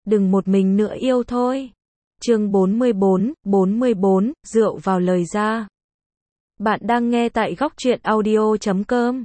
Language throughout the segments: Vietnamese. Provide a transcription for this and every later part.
đừng một mình nữa yêu thôi. Chương 44, rượu vào lời ra. Bạn đang nghe tại góc truyện audio.com.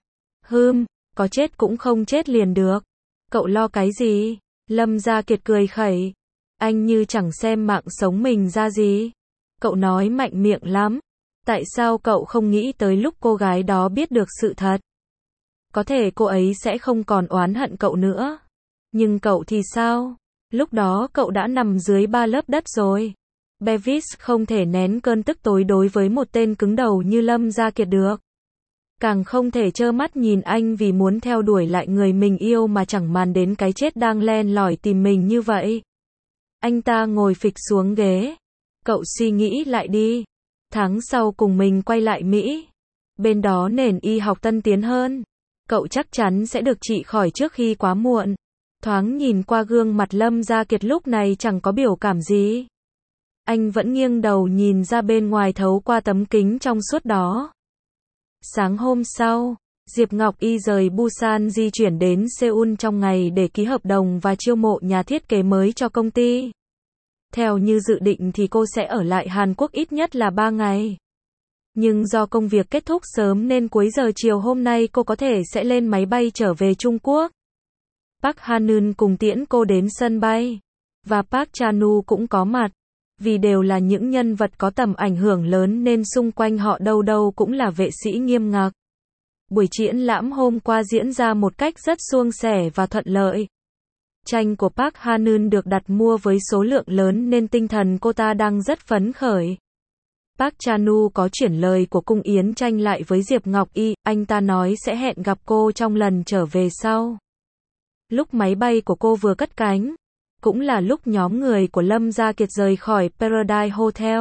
Có chết cũng không chết liền được. Cậu lo cái gì? Lâm Gia Kiệt cười khẩy. Anh như chẳng xem mạng sống mình ra gì. Cậu nói mạnh miệng lắm. Tại sao cậu không nghĩ tới lúc cô gái đó biết được sự thật? Có thể cô ấy sẽ không còn oán hận cậu nữa. Nhưng cậu thì sao? Lúc đó cậu đã nằm dưới 3 lớp đất rồi. Bevis không thể nén cơn tức tối đối với một tên cứng đầu như Lâm Gia Kiệt được. Càng không thể trơ mắt nhìn anh vì muốn theo đuổi lại người mình yêu mà chẳng màng đến cái chết đang len lỏi tìm mình như vậy. Anh ta ngồi phịch xuống ghế. Cậu suy nghĩ lại đi. Tháng sau cùng mình quay lại Mỹ. Bên đó nền y học tân tiến hơn. Cậu chắc chắn sẽ được trị khỏi trước khi quá muộn. Thoáng nhìn qua gương mặt Lâm Gia Kiệt lúc này chẳng có biểu cảm gì. Anh vẫn nghiêng đầu nhìn ra bên ngoài thấu qua tấm kính trong suốt đó. Sáng hôm sau, Diệp Ngọc Y rời Busan di chuyển đến Seoul trong ngày để ký hợp đồng và chiêu mộ nhà thiết kế mới cho công ty. Theo như dự định thì cô sẽ ở lại Hàn Quốc ít nhất là 3 ngày. Nhưng do công việc kết thúc sớm nên cuối giờ chiều hôm nay cô có thể sẽ lên máy bay trở về Trung Quốc. Park Han-eun cùng tiễn cô đến sân bay. Và Park Chan-wook cũng có mặt. Vì đều là những nhân vật có tầm ảnh hưởng lớn nên xung quanh họ đâu đâu cũng là vệ sĩ nghiêm ngặt. Buổi triển lãm hôm qua diễn ra một cách rất suôn sẻ và thuận lợi. Tranh của Park Han-eun được đặt mua với số lượng lớn nên tinh thần cô ta đang rất phấn khởi. Park Chan-wook có chuyển lời của cung yến tranh lại với Diệp Ngọc Y, anh ta nói sẽ hẹn gặp cô trong lần trở về sau. Lúc máy bay của cô vừa cất cánh, cũng là lúc nhóm người của Lâm Gia Kiệt rời khỏi Paradise Hotel.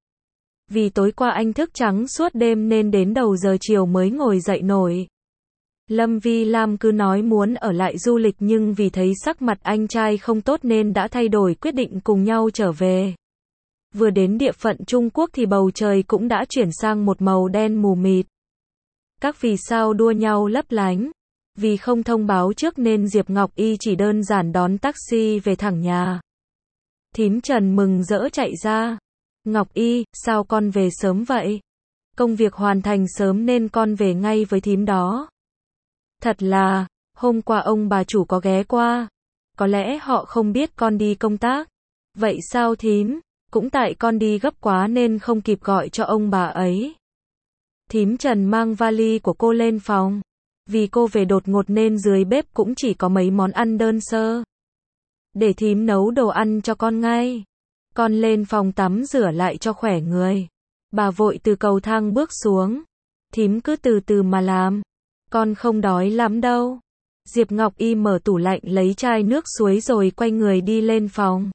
Vì tối qua anh thức trắng suốt đêm nên đến đầu giờ chiều mới ngồi dậy nổi. Lâm Vi Lam cứ nói muốn ở lại du lịch nhưng vì thấy sắc mặt anh trai không tốt nên đã thay đổi quyết định cùng nhau trở về. Vừa đến địa phận Trung Quốc thì bầu trời cũng đã chuyển sang một màu đen mù mịt. Các vì sao đua nhau lấp lánh. Vì không thông báo trước nên Diệp Ngọc Y chỉ đơn giản đón taxi về thẳng nhà. Thím Trần mừng rỡ chạy ra. Ngọc Y, sao con về sớm vậy? Công việc hoàn thành sớm nên con về ngay với thím đó. Thật là, hôm qua ông bà chủ có ghé qua. Có lẽ họ không biết con đi công tác. Vậy sao thím? Cũng tại con đi gấp quá nên không kịp gọi cho ông bà ấy. Thím Trần mang vali của cô lên phòng. Vì cô về đột ngột nên dưới bếp cũng chỉ có mấy món ăn đơn sơ. Để thím nấu đồ ăn cho con ngay. Con lên phòng tắm rửa lại cho khỏe người. Bà vội từ cầu thang bước xuống. Thím cứ từ từ mà làm. Con không đói lắm đâu. Diệp Ngọc Y mở tủ lạnh lấy chai nước suối rồi quay người đi lên phòng.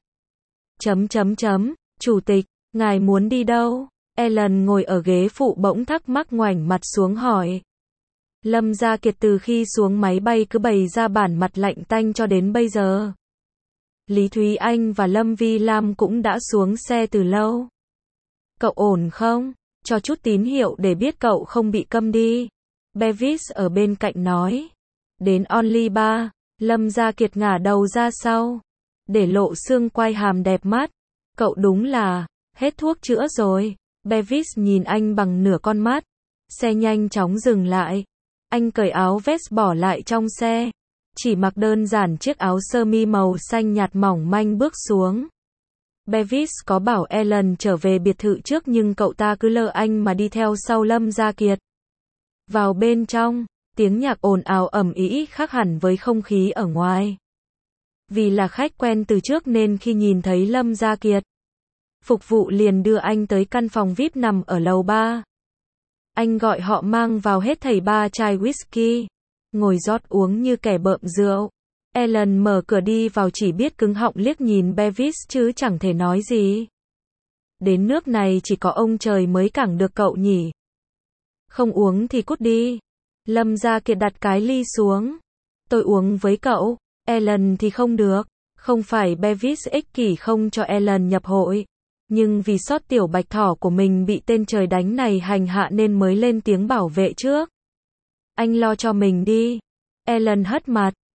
Chủ tịch, ngài muốn đi đâu? Ellen ngồi ở ghế phụ bỗng thắc mắc ngoảnh mặt xuống hỏi. Lâm Gia Kiệt từ khi xuống máy bay cứ bày ra bản mặt lạnh tanh cho đến bây giờ. Lý Thúy Anh và Lâm Vi Lam cũng đã xuống xe từ lâu. Cậu ổn không? Cho chút tín hiệu để biết cậu không bị câm đi. Bevis ở bên cạnh nói. Đến Only Bar, Lâm Gia Kiệt ngả đầu ra sau. Để lộ xương quai hàm đẹp mắt. Cậu đúng là, hết thuốc chữa rồi. Bevis nhìn anh bằng nửa con mắt. Xe nhanh chóng dừng lại. Anh cởi áo vest bỏ lại trong xe. Chỉ mặc đơn giản chiếc áo sơ mi màu xanh nhạt mỏng manh bước xuống. Bevis có bảo Ellen trở về biệt thự trước nhưng cậu ta cứ lơ anh mà đi theo sau Lâm Gia Kiệt. Vào bên trong, tiếng nhạc ồn ào ầm ĩ khác hẳn với không khí ở ngoài. Vì là khách quen từ trước nên khi nhìn thấy Lâm Gia Kiệt, phục vụ liền đưa anh tới căn phòng VIP nằm ở lầu 3. Anh gọi họ mang vào hết thảy 3 chai whisky, ngồi rót uống như kẻ bợm rượu. Ellen mở cửa đi vào chỉ biết cứng họng liếc nhìn Bevis chứ chẳng thể nói gì. Đến nước này chỉ có ông trời mới cản được cậu nhỉ. Không uống thì cút đi. Lâm Gia Kiệt đặt cái ly xuống. Tôi uống với cậu. Ellen thì không được. Không phải Bevis ích kỷ không cho Ellen nhập hội. Nhưng vì sót tiểu bạch thỏ của mình bị tên trời đánh này hành hạ nên mới lên tiếng bảo vệ trước. Anh lo cho mình đi. Ellen hất mặt.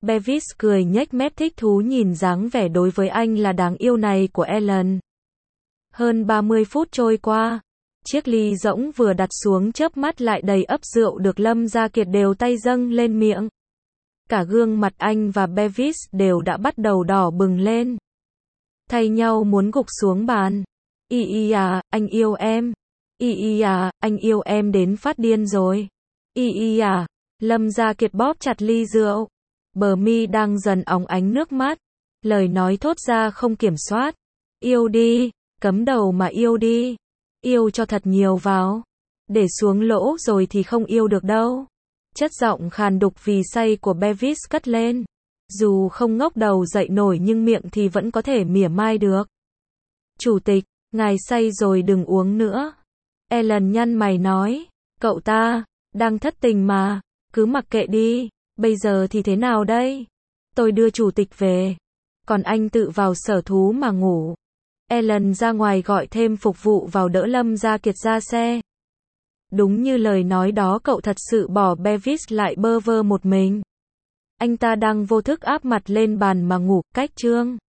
Bevis cười nhếch mép thích thú nhìn dáng vẻ đối với anh là đáng yêu này của Ellen. Hơn 30 phút trôi qua, chiếc ly rỗng vừa đặt xuống chớp mắt lại đầy ắp rượu được Lâm Gia Kiệt đều tay dâng lên miệng. Cả gương mặt anh và Bevis đều đã bắt đầu đỏ bừng lên. Thay nhau muốn gục xuống bàn. Y à, anh yêu em. Y à, anh yêu em đến phát điên rồi. Y à, Lâm Gia Kiệt bóp chặt ly rượu. Bờ mi đang dần óng ánh nước mắt. Lời nói thốt ra không kiểm soát. Yêu đi, cấm đầu mà yêu đi. Yêu cho thật nhiều vào. Để xuống lỗ rồi thì không yêu được đâu. Chất giọng khàn đục vì say của Bevis cất lên. Dù không ngóc đầu dậy nổi nhưng miệng thì vẫn có thể mỉa mai được. Chủ tịch, ngài say rồi đừng uống nữa. Ellen nhăn mày nói. Cậu ta, đang thất tình mà, cứ mặc kệ đi. Bây giờ thì thế nào đây? Tôi đưa chủ tịch về. Còn anh tự vào sở thú mà ngủ. Ellen ra ngoài gọi thêm phục vụ vào đỡ Lâm Gia Kiệt ra xe. Đúng như lời nói đó, cậu thật sự bỏ Bevis lại bơ vơ một mình. Anh ta đang vô thức áp mặt lên bàn mà ngủ, cách chương.